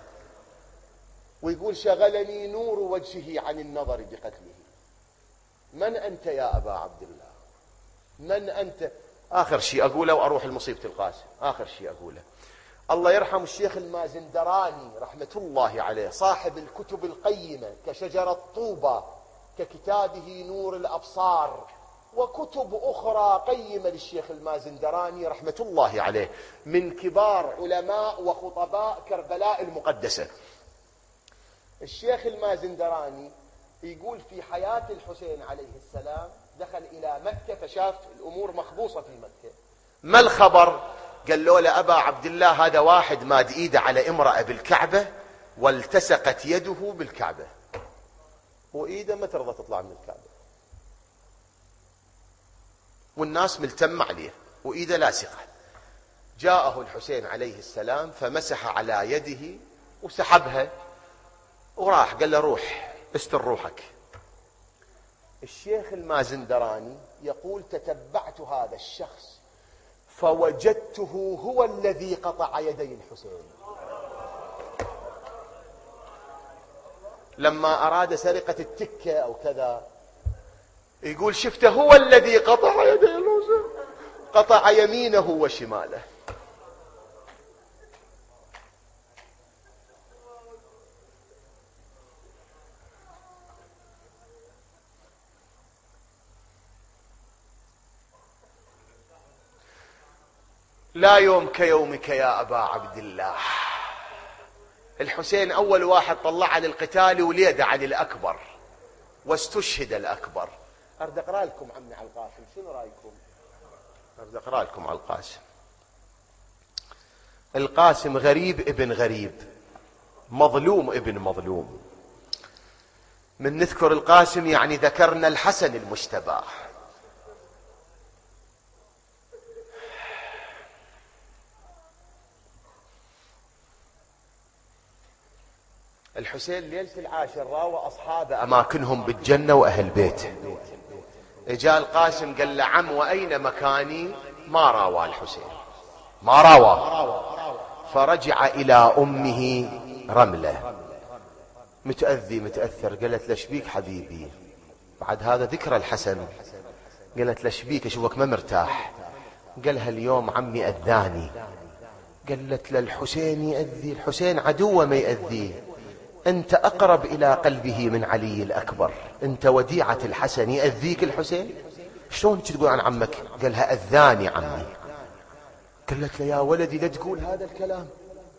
ويقول شغلني نور وجهه عن النظر بقتله. من أنت يا أبا عبد الله؟ من أنت؟ آخر شيء أقوله وأروح المصيبة القاسم. آخر شيء أقوله، الله يرحم الشيخ المازندراني رحمة الله عليه، صاحب الكتب القيمة كشجرة طوبة، ككتابه نور الأبصار، وكتب أخرى قيمة للشيخ المازندراني رحمة الله عليه، من كبار علماء وخطباء كربلاء المقدسة. الشيخ المازندراني يقول في حياة الحسين عليه السلام دخل إلى مكة فشاف الأمور مخبوصة في مكة. ما الخبر؟ قال له لأبا عبد الله هذا واحد ماد إيده على امرأة بالكعبة والتسقت يده بالكعبة، وإيده ما ترضى تطلع من الكعبة، والناس ملتمة عليه وإيده لاصقة. جاءه الحسين عليه السلام فمسح على يده وسحبها وراح، قال له روح استر روحك. الشيخ المازندراني يقول تتبعت هذا الشخص فوجدته هو الذي قطع يدي الحسين. لما أراد سرقة التكة أو كذا يقول شفته هو الذي قطع يدي الحسين، قطع يمينه وشماله. لا يوم كيومك يا أبا عبد الله. الحسين أول واحد طلع للقتال وليد علي الأكبر واستشهد الأكبر. أرد أقرأ لكم عمي على القاسم، شنو رأيكم؟ أرد أقرأ لكم على القاسم. القاسم غريب ابن غريب، مظلوم ابن مظلوم. من نذكر القاسم يعني ذكرنا الحسن المجتبى. الحسين ليلة العاشر راوى أصحابه أماكنهم بالجنة وأهل بيته. إجا القاسم قال له عم وأين مكاني؟ ما راوى الحسين، ما راوى. فرجع إلى أمه رملة متأذي متأثر. قالت له شبيك حبيبي؟ بعد هذا ذكر الحسن. قالت له شبيك أشوفك ما مرتاح؟ قالها اليوم عمي أذاني. قالت له الحسين يأذي؟ الحسين عدوه ما يأذيه، أنت أقرب إلى قلبه من علي الأكبر، أنت وديعة الحسن يأذيك الحسين؟ شلون تقول عن عمك؟ قالها أذاني عمي. قالت له يا ولدي لا تقول هذا الكلام،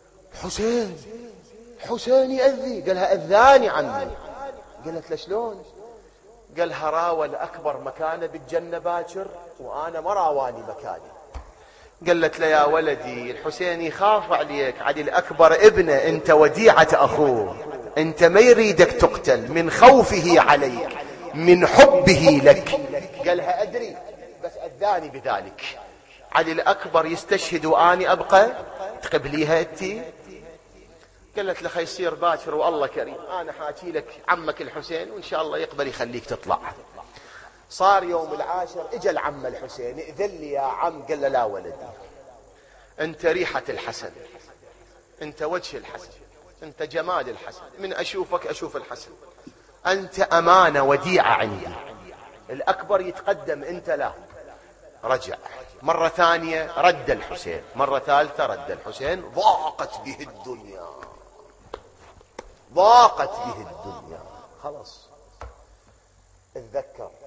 حسين يأذي. قالها أذاني عمي. قالت له شلون؟ قالها راوى الأكبر مكانه بالجنة باكر وأنا ما راواني مكاني. قالت له يا ولدي الحسين يخاف عليك، علي الأكبر ابنه، أنت وديعة أخوه، أنت ما يريدك تقتل من خوفه عليك من حبه لك. قالها أدري بس أذاني بذلك. علي الأكبر يستشهد وأني أبقى تقبليها أنتي؟ قالت له خي يصير باكر والله كريم، أنا حاكي لك عمك الحسين وإن شاء الله يقبل يخليك تطلع. صار يوم العاشر اجى العم الحسين، ائذن لي يا عم. قال له لا ولدي، انت ريحة الحسن، انت وجه الحسن، انت جمال الحسن، من اشوفك اشوف الحسن، انت امانة وديعة عندي. الاكبر يتقدم انت لا. رجع مرة ثانية رد الحسين، مرة ثالثة رد الحسين. ضاقت به الدنيا، ضاقت به الدنيا. خلاص اتذكر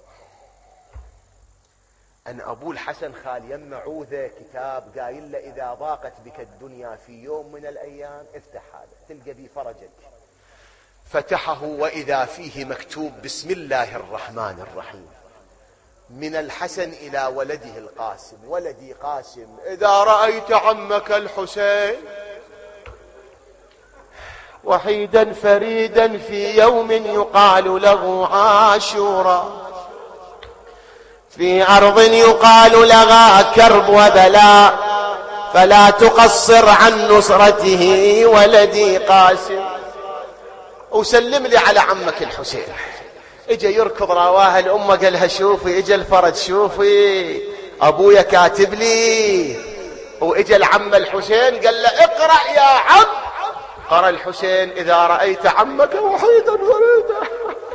أن أبو الحسن خال يم عوذة كتاب قايل له إذا ضاقت بك الدنيا في يوم من الأيام افتح هذا تلقى بي فرجك. فتحه وإذا فيه مكتوب بسم الله الرحمن الرحيم من الحسن إلى ولده القاسم. ولدي قاسم، إذا رأيت عمك الحسين وحيدا فريدا في يوم يقال له عاشوراء، في أرض يقال لها كرب وبلاء، فلا تقصر عن نصرته ولدي قاسم. وسلم لي على عمك الحسين. اجا يركض رواها الأمة قالها شوفي اجا الفرج، شوفي أبويا كاتب لي. واجا العم الحسين قال له اقرأ يا عم. قرأ الحسين إذا رأيت عمك وحيدا فريدا.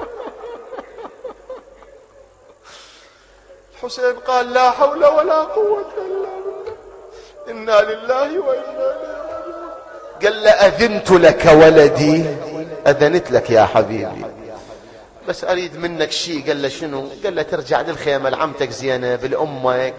الحسين قال لا حول ولا قوة إلا بالله، إنا لله وإنا إليه راجعون. قال له أذنت لك ولدي، أذنت لك يا حبيبي، بس أريد منك شيء. قال له شنو؟ قال له ترجع للخيمة لعمتك زينب لأمك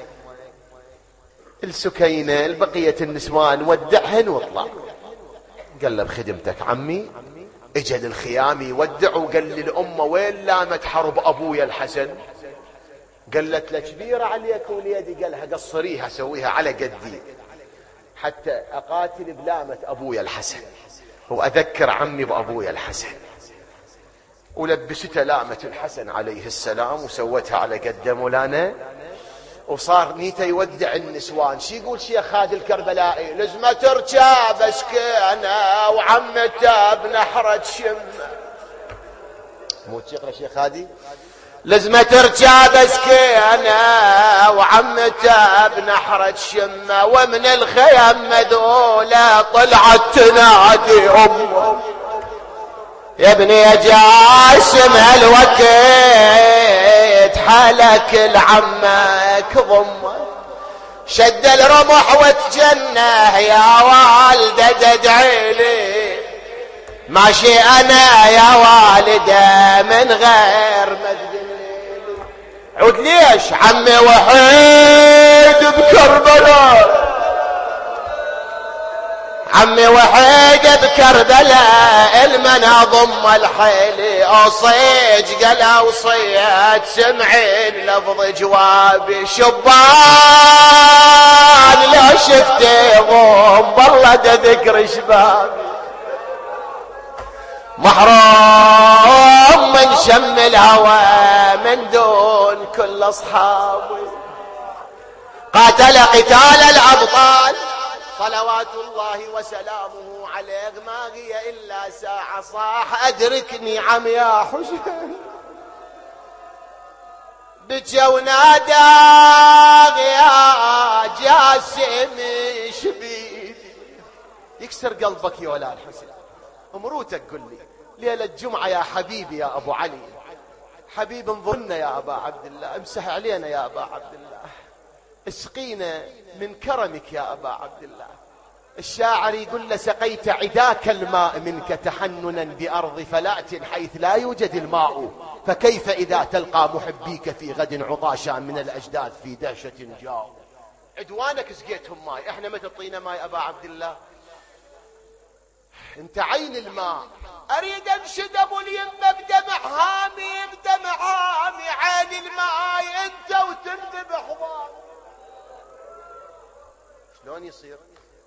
السكينة البقية النسوان ودعهن واطلع. قال له بخدمتك عمي. اجى للخيام يودع وقال للأمة وين لامت حرب أبويا الحسن؟ قالت له كبيرة عليك وليدي. قالها قصريها سويها على قدي حتى أقاتل بلامة أبويا الحسن وأذكر عمي بأبويا الحسن. ولبسته لامة الحسن عليه السلام وسوتها على قد مولانا. وصار نيته يودع النسوان. شي يقول شيخ هادي الكربلائي؟ لزمة تركب سكينة وعمته بنحرة شمة. مو تشيخ شيخ هادي؟ لزمة تركب سكينة وعمته بنحرة شمة، ومن الخيم مذولة طلعت تنادي أمه يا ابني يا جاسم هالوقت حالك لعمك ضمه، شد الرمح وتجنه يا والده تدعي لي، ماشي انا يا والده من غير ما تدلي. عود ليش عمي وحيد بكربلاء عمي وحيد بكربلاء المنى ضم الحيل أصيج قلا وصيت سمعين لفظ جوابي شبان لو شفتي ضم بالله ذكر شبابي محروم من شم الهوى من دون كل أصحابي قاتل قتال الأبطال صلوات الله وسلامه عليه ما هي إلا ساعة صاح أدركني عم يا حسين بجا ونادى يا جاسم شبيبي يكسر قلبك يا ولا الحسين امروتك قل لي ليلة الجمعة يا حبيبي يا أبو علي حبيب انظرنا يا أبا عبد الله امسح علينا يا أبا عبد الله اسقينا من كرمك يا أبا عبد الله الشاعر يقول له سقيت عداك الماء منك تحننا بأرض فلات حيث لا يوجد الماء فكيف إذا تلقى محبيك في غد عطاشا من الأجداث في دهشة جاءوا عدوانك سقيتهم ماي احنا ما تعطينا ماي أبا عبد الله انت عين الماء اريد انشد ابو اليمه بدمع هامي بدمع هامي عين الماء انت وتنذبح ضامي شلون يصير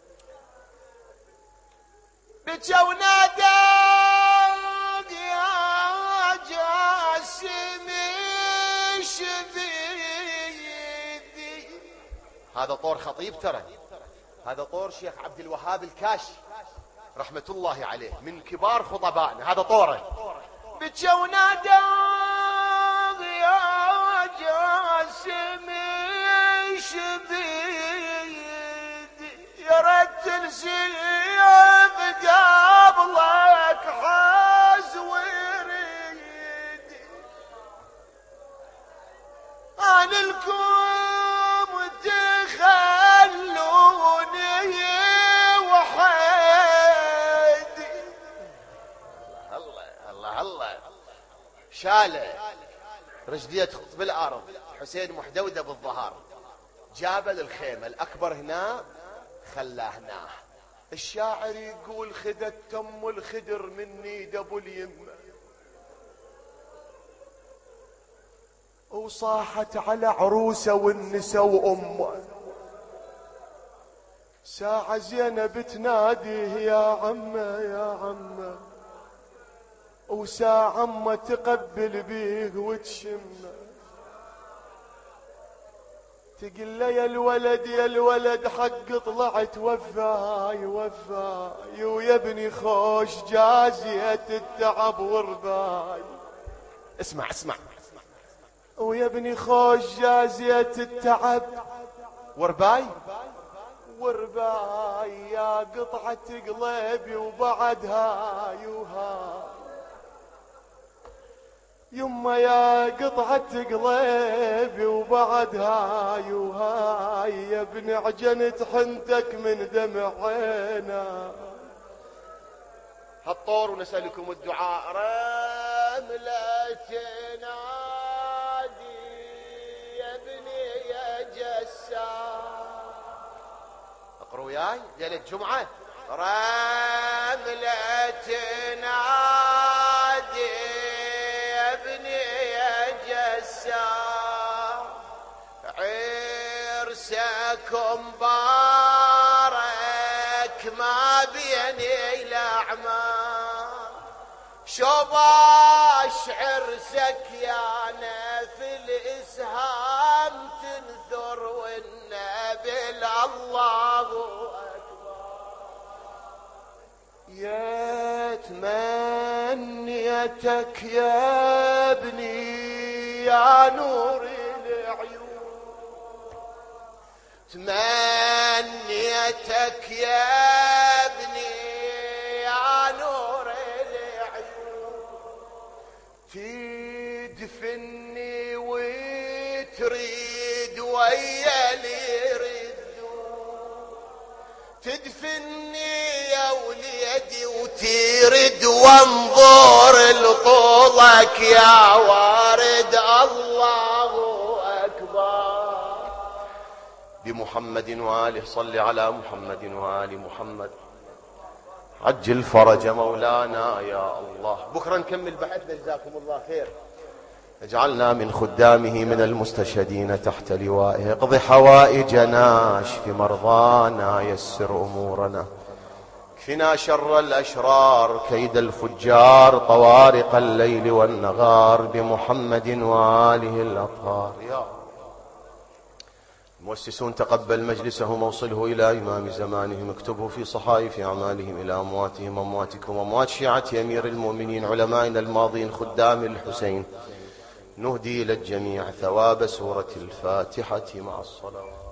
بجا ونادى يا جاسم شبيدي هذا طور خطيب ترى هذا طور شيخ عبد الوهاب الكاشي رحمة الله عليه من كبار خطبائنا هذا طوره بجا ونادى يا جاسم شبيدي يا رجل سيف قبلك حاز وريدي أنا لكم تخلوني وحيدي الله شاله رجليه تخط بالأرض حسين محدودة بالظهر جابه للخيمة الأكبر هنا خلاه هنا الشاعر يقول خذت تم الخدر مني دبو اليمه وصاحت على عروسه والنسا وامه ساعة زينب تناديه يا عمه يا عمه وساعة عمه تقبل بيه وتشمه تقول له يا الولد حق طلعت وفاي ويا ابني خوش جازية التعب ورباي اسمع ويا ابني خوش جازية التعب ورباي يا قطعة قلبي وبعدها يوها يما يا قطعة قلبي وبعدها يوهاي يا ابن عجنت حنتك من دمع عينا هالطور ونسألكم الدعاء رملة نادي يا ابني يا جسام اقروا وياي ليلة الجمعة رملة نادي عرسكم بارك ما بيني الاعمال شباش عرسك يا في الاسهام تنثر والنبي الله اكبر يا تمنيتك يا ابني يا نور العيون تمنيتك يا ابني يا نور العيون تدفني وتريد ويا اللي يردون تدفني يا وليدي وترد وانظر لطولك يا وارد الله بمحمد وآله صل على محمد وآل محمد عجل فرج مولانا يا الله. بكرة نكمل بحثنا، جزاكم الله خير. اجعلنا من خدامه من المستشهدين تحت لوائه. اقض حوائجنا، اشف مرضانا، يسر أمورنا، كفنا شر الأشرار، كيد الفجار، طوارق الليل والنهار، بمحمد وآله الأطهار يا الله. المؤسسون تقبل مجلسهم ووصله إلى إمام زمانهم، اكتبه في صحائف أعمالهم إلى أمواتهم، أمواتكم، أموات شيعة أمير المؤمنين، علمائنا الماضين، خدام الحسين. نهدي إلى الجميع ثواب سورة الفاتحة مع الصلوات.